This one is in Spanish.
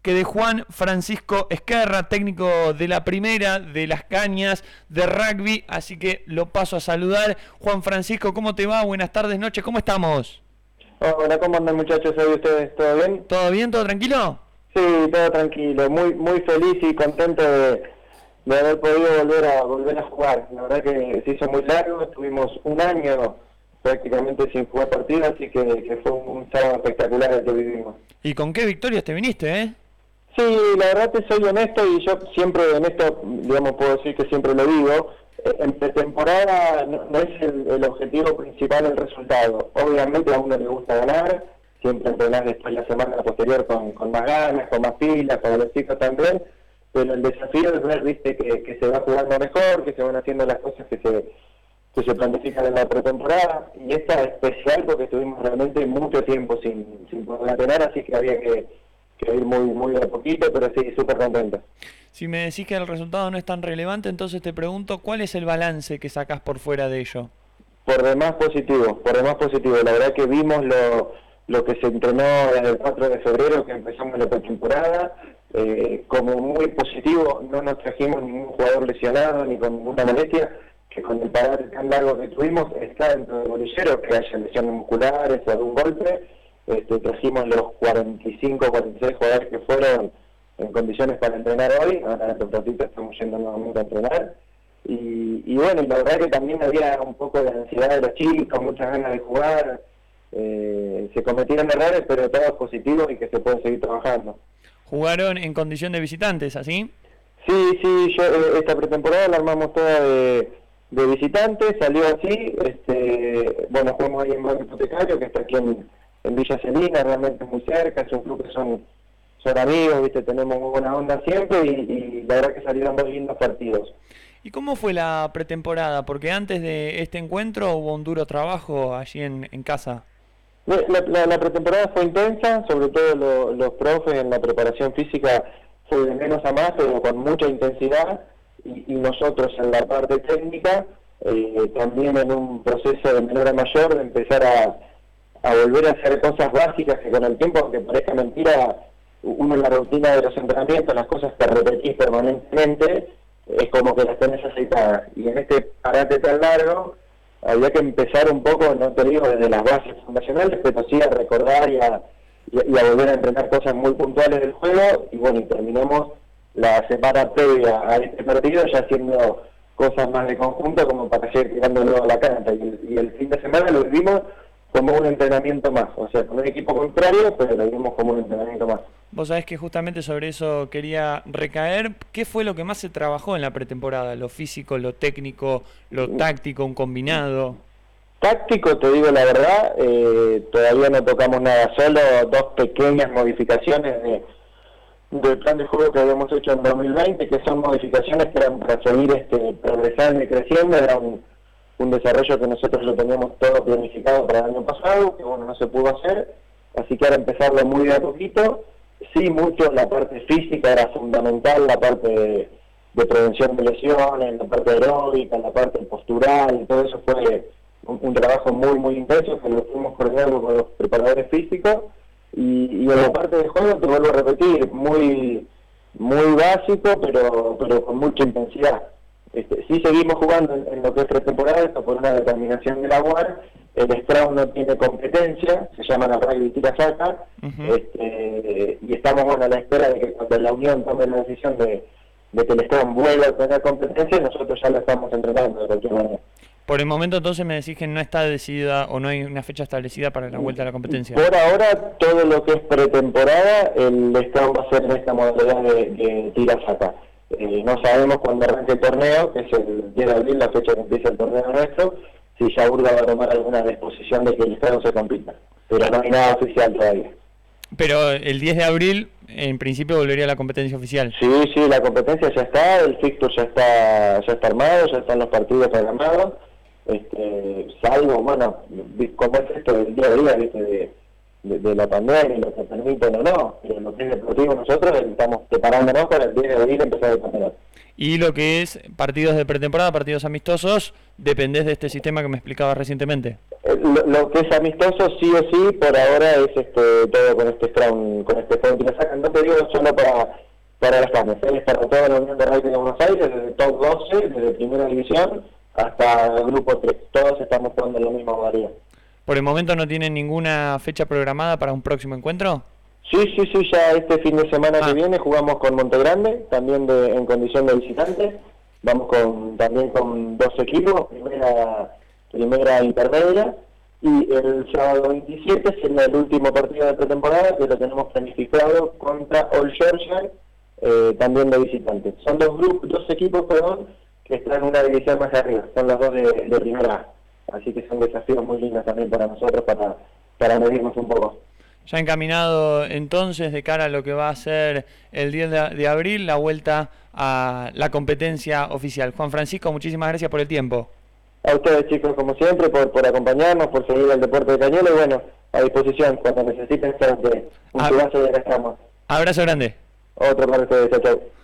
que de Juan Francisco Ezquerra, técnico de la primera, de las cañas, de rugby, así que lo paso a saludar. Juan Francisco, ¿cómo te va? Buenas tardes, noches, ¿cómo estamos? Hola, ¿cómo andan muchachos? ¿Hoy ustedes? ¿Todo bien? ¿Todo bien? ¿Todo tranquilo? Sí, todo tranquilo, muy feliz y contento de haber podido volver a jugar. La verdad que se hizo muy largo, estuvimos un año prácticamente sin jugar partido, así que fue un sábado espectacular el que vivimos. ¿Y con qué victorias te viniste, eh? Sí, la verdad te soy honesto y yo siempre en esto, digamos, puedo decir que siempre lo digo, en pretemporada no es el objetivo principal el resultado. Obviamente a uno le gusta ganar, siempre entrenar después la semana posterior con más ganas, con más pilas, para los chicos también, pero el desafío es ver, viste, que se va jugando mejor, que se van haciendo las cosas que se planifican en la pretemporada, y esta es especial porque estuvimos realmente mucho tiempo sin poder entrenar, así que había que ir muy a poquito, pero sí, súper contento. Si me decís que el resultado no es tan relevante, entonces te pregunto, ¿cuál es el balance que sacás por fuera de ello? Por demás positivo. La verdad que vimos lo que se entrenó desde el 4 de febrero, que empezamos la pretemporada, como muy positivo. No nos trajimos ningún jugador lesionado ni con ninguna molestia, que con el parate tan largo que tuvimos está dentro del bolillero, que haya lesiones musculares o algún golpe. Trajimos los 45, 46 jugadores que fueron en condiciones para entrenar hoy. Ahora en un ratito estamos yendo nuevamente a entrenar. Y bueno, y la verdad que también había un poco de ansiedad de los chicos, muchas ganas de jugar. Se cometieron errores, pero todos positivos y que se puede seguir trabajando. ¿Jugaron en condición de visitantes, así? Sí, esta pretemporada la armamos toda de visitantes, salió así. Bueno, jugamos ahí en Banco Hipotecario, que está aquí en Villa Celina, realmente muy cerca, es un club que son amigos, viste, tenemos muy buena onda siempre y la verdad que salieron dos lindos partidos. ¿Y cómo fue la pretemporada? Porque antes de este encuentro hubo un duro trabajo allí en casa. La pretemporada fue intensa, sobre todo los profes en la preparación física fue de menos a más, pero con mucha intensidad, y nosotros en la parte técnica también en un proceso de menor a mayor, de empezar a volver a hacer cosas básicas que con el tiempo, aunque parezca mentira, uno en la rutina de los entrenamientos, las cosas que repetís permanentemente, es como que las tenés aceitadas. Y en este parate tan largo, había que empezar un poco, no te digo desde las bases fundacionales, pero sí a recordar y a volver a entrenar cosas muy puntuales del juego. Y bueno, y terminamos la semana previa a este partido ya haciendo cosas más de conjunto como para seguir tirándolo a la cancha. Y el fin de semana lo vivimos como un entrenamiento más, o sea, con un equipo contrario, pero lo vimos como un entrenamiento más. Vos sabés que justamente sobre eso quería recaer. ¿Qué fue lo que más se trabajó en la pretemporada? ¿Lo físico, lo técnico, lo táctico, un combinado? Táctico, te digo la verdad, todavía no tocamos nada, solo dos pequeñas modificaciones del plan de juego que habíamos hecho en 2020, que son modificaciones que eran para seguir progresando y creciendo. Era un desarrollo que nosotros lo teníamos todo planificado para el año pasado, que bueno, no se pudo hacer, así que ahora empezarlo muy de a poquito. Sí, mucho la parte física era fundamental, la parte de prevención de lesiones, la parte aeróbica, la parte postural, y todo eso fue un trabajo muy intenso que lo fuimos coordinando con los preparadores físicos. Y en la parte de juego, te vuelvo a repetir, muy básico, pero con mucha intensidad. Sí seguimos jugando en lo que es pretemporada, esto por una determinación de la UAR. El Scrum no tiene competencia, se llama la rugby tira-saca, y estamos bueno a la espera de que cuando la Unión tome la decisión de que el Scrum vuelva a tener competencia, nosotros ya lo estamos entrenando de cualquier manera. Por el momento entonces me decís que no está decidida o no hay una fecha establecida para la vuelta a la competencia. Por ahora todo lo que es pretemporada, el Scrum va a ser en esta modalidad de tira-saca. No sabemos cuándo arranque el torneo, que es el 10 de abril, la fecha que empieza el torneo nuestro, si ya Urga va a tomar alguna disposición de que el Estado se compita, pero no hay nada oficial todavía. Pero el 10 de abril, en principio, volvería a la competencia oficial. Sí, la competencia ya está, el fixture ya está armado, ya están los partidos programados, salvo, bueno, como es esto del día a día, ¿viste? De la pandemia, lo que permiten o no, pero lo que es deportivo nosotros estamos preparándonos para el 10 de abril empezar el campeonato. y lo que es partidos de pretemporada, partidos amistosos, dependés de este sistema que me explicabas recientemente. Lo que es amistoso sí o sí por ahora es todo con este Scrum que lo sacan, no te digo solo para las cañas, es para toda la Unión de Rugby de Buenos Aires, desde top 12, desde primera división hasta el grupo 3, todos estamos jugando en la misma modalidad. ¿Por el momento no tienen ninguna fecha programada para un próximo encuentro? Sí, ya este fin de semana que viene jugamos con Montegrande, también en condición de visitante, vamos también con 2 equipos, primera intermedia, y el sábado 27 será el último partido de pretemporada que lo tenemos planificado contra All Georgia, también de visitantes. Son dos equipos que están en una división más arriba, son los dos de primera A, así que son desafíos muy lindos también para nosotros para medirnos un poco. Ya encaminado entonces de cara a lo que va a ser el 10 de abril, la vuelta a la competencia oficial. Juan Francisco, muchísimas gracias por el tiempo. A ustedes, chicos, como siempre, por acompañarnos, por seguir el deporte de Cañuelas y bueno, a disposición, cuando necesiten, un pedazo y acá estamos. Abrazo grande. Otro para ustedes, chau.